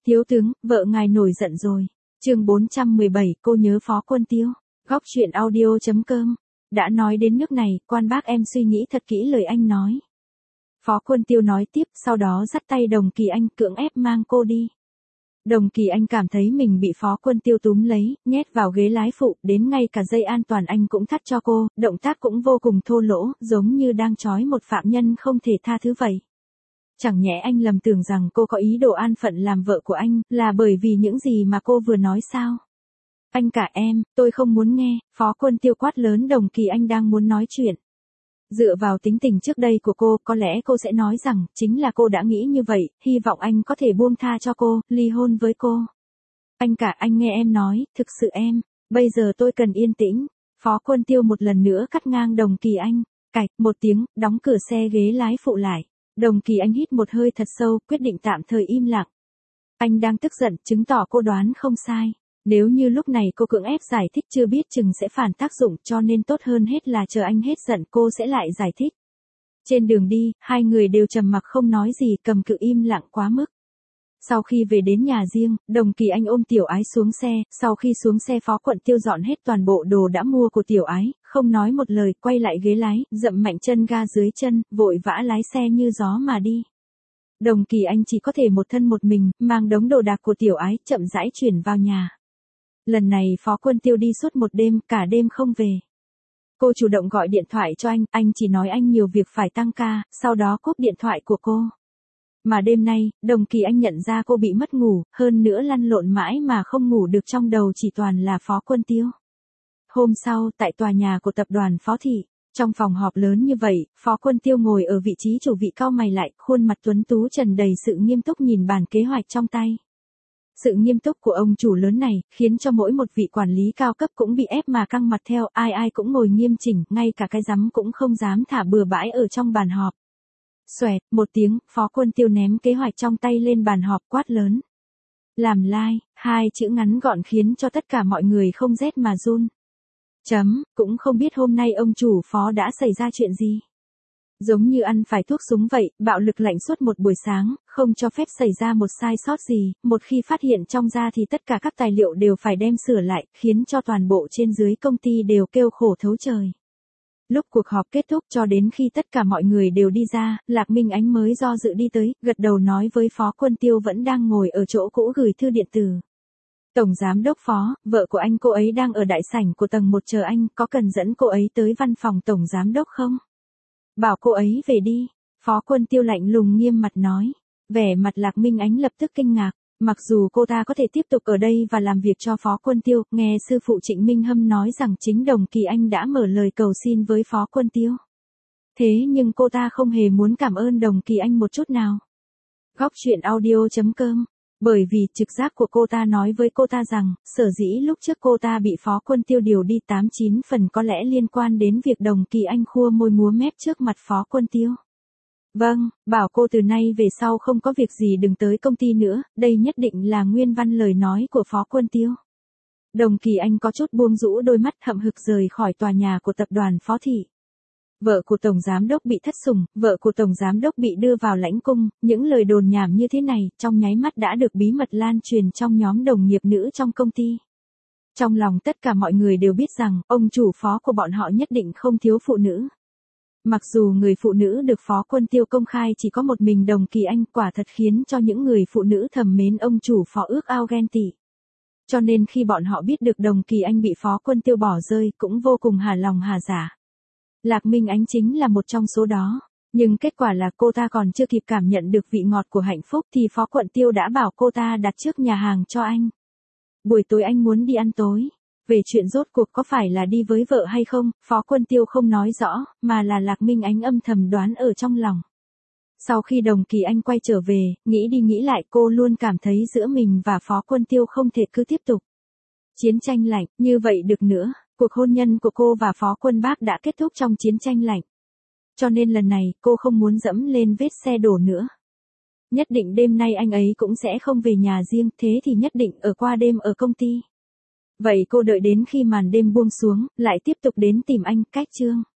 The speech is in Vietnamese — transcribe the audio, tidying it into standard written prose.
Thiếu tướng, vợ ngài nổi giận rồi. Chương 417, cô nhớ Phó Quân Tiêu. Góc truyện audio.com. Đã nói đến nước này, quan bác em suy nghĩ thật kỹ lời anh nói. Phó Quân Tiêu nói tiếp, sau đó dắt tay Đồng Kỳ Anh cưỡng ép mang cô đi. Đồng Kỳ Anh cảm thấy mình bị Phó Quân Tiêu túm lấy, nhét vào ghế lái phụ, đến ngay cả dây an toàn anh cũng thắt cho cô, động tác cũng vô cùng thô lỗ, giống như đang trói một phạm nhân không thể tha thứ vậy. Chẳng nhẽ anh lầm tưởng rằng cô có ý đồ an phận làm vợ của anh, là bởi vì những gì mà cô vừa nói sao? Anh cả em, tôi không muốn nghe, Phó Quân Tiêu quát lớn Đồng Kỳ Anh đang muốn nói chuyện. Dựa vào tính tình trước đây của cô, có lẽ cô sẽ nói rằng, chính là cô đã nghĩ như vậy, hy vọng anh có thể buông tha cho cô, ly hôn với cô. Anh cả, anh nghe em nói, thực sự em, bây giờ tôi cần yên tĩnh. Phó Quân Tiêu một lần nữa cắt ngang Đồng Kỳ Anh, cạch, một tiếng, đóng cửa xe ghế lái phụ lại. Đồng Kỳ Anh hít một hơi thật sâu, quyết định tạm thời im lặng. Anh đang tức giận, chứng tỏ cô đoán không sai. Nếu như lúc này cô cưỡng ép giải thích chưa biết chừng sẽ phản tác dụng, cho nên tốt hơn hết là chờ anh hết giận cô sẽ lại giải thích. Trên đường đi, hai người đều trầm mặc không nói gì, cầm cự im lặng quá mức. Sau khi về đến nhà riêng, Đồng Kỳ Anh ôm Tiểu Ái xuống xe, sau khi xuống xe Phó Quân Tiêu dọn hết toàn bộ đồ đã mua của Tiểu Ái, không nói một lời, quay lại ghế lái, dậm mạnh chân ga dưới chân, vội vã lái xe như gió mà đi. Đồng Kỳ Anh chỉ có thể một thân một mình, mang đống đồ đạc của Tiểu Ái, chậm rãi chuyển vào nhà. Lần này Phó Quân Tiêu đi suốt một đêm, cả đêm không về. Cô chủ động gọi điện thoại cho anh chỉ nói anh nhiều việc phải tăng ca, sau đó cúp điện thoại của cô. Mà đêm nay, Đồng Kỳ Anh nhận ra cô bị mất ngủ, hơn nữa lăn lộn mãi mà không ngủ được, trong đầu chỉ toàn là Phó Quân Tiêu. Hôm sau, tại tòa nhà của tập đoàn Phó Thị, trong phòng họp lớn như vậy, Phó Quân Tiêu ngồi ở vị trí chủ vị, cau mày lại, khuôn mặt tuấn tú trần đầy sự nghiêm túc nhìn bản kế hoạch trong tay. Sự nghiêm túc của ông chủ lớn này, khiến cho mỗi một vị quản lý cao cấp cũng bị ép mà căng mặt theo, ai ai cũng ngồi nghiêm chỉnh, ngay cả cái rắm cũng không dám thả bừa bãi ở trong bàn họp. Xoẹt, một tiếng, Phó Quân Tiêu ném kế hoạch trong tay lên bàn họp, quát lớn. Làm like, hai chữ ngắn gọn khiến cho tất cả mọi người không rét mà run. Cũng không biết hôm nay ông chủ Phó đã xảy ra chuyện gì. Giống như ăn phải thuốc súng vậy, bạo lực lạnh suốt một buổi sáng, không cho phép xảy ra một sai sót gì, một khi phát hiện trong da thì tất cả các tài liệu đều phải đem sửa lại, khiến cho toàn bộ trên dưới công ty đều kêu khổ thấu trời. Lúc cuộc họp kết thúc, cho đến khi tất cả mọi người đều đi ra, Lạc Minh Ánh mới do dự đi tới, gật đầu nói với Phó Quân Tiêu vẫn đang ngồi ở chỗ cũ gửi thư điện tử. Tổng giám đốc Phó, vợ của anh cô ấy đang ở đại sảnh của tầng 1 chờ anh, có cần dẫn cô ấy tới văn phòng tổng giám đốc không? Bảo cô ấy về đi. Phó Quân Tiêu lạnh lùng nghiêm mặt nói. Vẻ mặt Lạc Minh Ánh lập tức kinh ngạc. Mặc dù cô ta có thể tiếp tục ở đây và làm việc cho Phó Quân Tiêu, nghe sư phụ Trịnh Minh Hâm nói rằng chính Đồng Kỳ Anh đã mở lời cầu xin với Phó Quân Tiêu. Thế nhưng cô ta không hề muốn cảm ơn Đồng Kỳ Anh một chút nào. Góc truyện audio.com. Bởi vì trực giác của cô ta nói với cô ta rằng, sở dĩ lúc trước cô ta bị Phó Quân Tiêu điều đi 89 phần có lẽ liên quan đến việc Đồng Kỳ Anh khua môi múa mép trước mặt Phó Quân Tiêu. Vâng, bảo cô từ nay về sau không có việc gì đừng tới công ty nữa, đây nhất định là nguyên văn lời nói của Phó Quân Tiêu. Đồng Kỳ Anh có chút buông rũ đôi mắt, hậm hực rời khỏi tòa nhà của tập đoàn Phó Thị. Vợ của Tổng Giám đốc bị thất sủng, vợ của Tổng Giám đốc bị đưa vào lãnh cung, những lời đồn nhảm như thế này, trong nháy mắt đã được bí mật lan truyền trong nhóm đồng nghiệp nữ trong công ty. Trong lòng tất cả mọi người đều biết rằng, ông chủ Phó của bọn họ nhất định không thiếu phụ nữ. Mặc dù người phụ nữ được Phó Quân Tiêu công khai chỉ có một mình Đồng Kỳ Anh, quả thật khiến cho những người phụ nữ thầm mến ông chủ Phó ước ao ghen tị. Cho nên khi bọn họ biết được Đồng Kỳ Anh bị Phó Quân Tiêu bỏ rơi, cũng vô cùng hà lòng hà dạ. Lạc Minh Ánh chính là một trong số đó, nhưng kết quả là cô ta còn chưa kịp cảm nhận được vị ngọt của hạnh phúc thì Phó Quân Tiêu đã bảo cô ta đặt trước nhà hàng cho anh. Buổi tối anh muốn đi ăn tối. Về chuyện rốt cuộc có phải là đi với vợ hay không, Phó Quân Tiêu không nói rõ, mà là Lạc Minh Ánh âm thầm đoán ở trong lòng. Sau khi Đồng Kỳ Anh quay trở về, nghĩ đi nghĩ lại cô luôn cảm thấy giữa mình và Phó Quân Tiêu không thể cứ tiếp tục. Chiến tranh lạnh, như vậy được nữa. Cuộc hôn nhân của cô và Phó Quân Bác đã kết thúc trong chiến tranh lạnh. Cho nên lần này, cô không muốn dẫm lên vết xe đổ nữa. Nhất định đêm nay anh ấy cũng sẽ không về nhà riêng, thế thì nhất định ở qua đêm ở công ty. Vậy cô đợi đến khi màn đêm buông xuống, lại tiếp tục đến tìm anh, cách chương.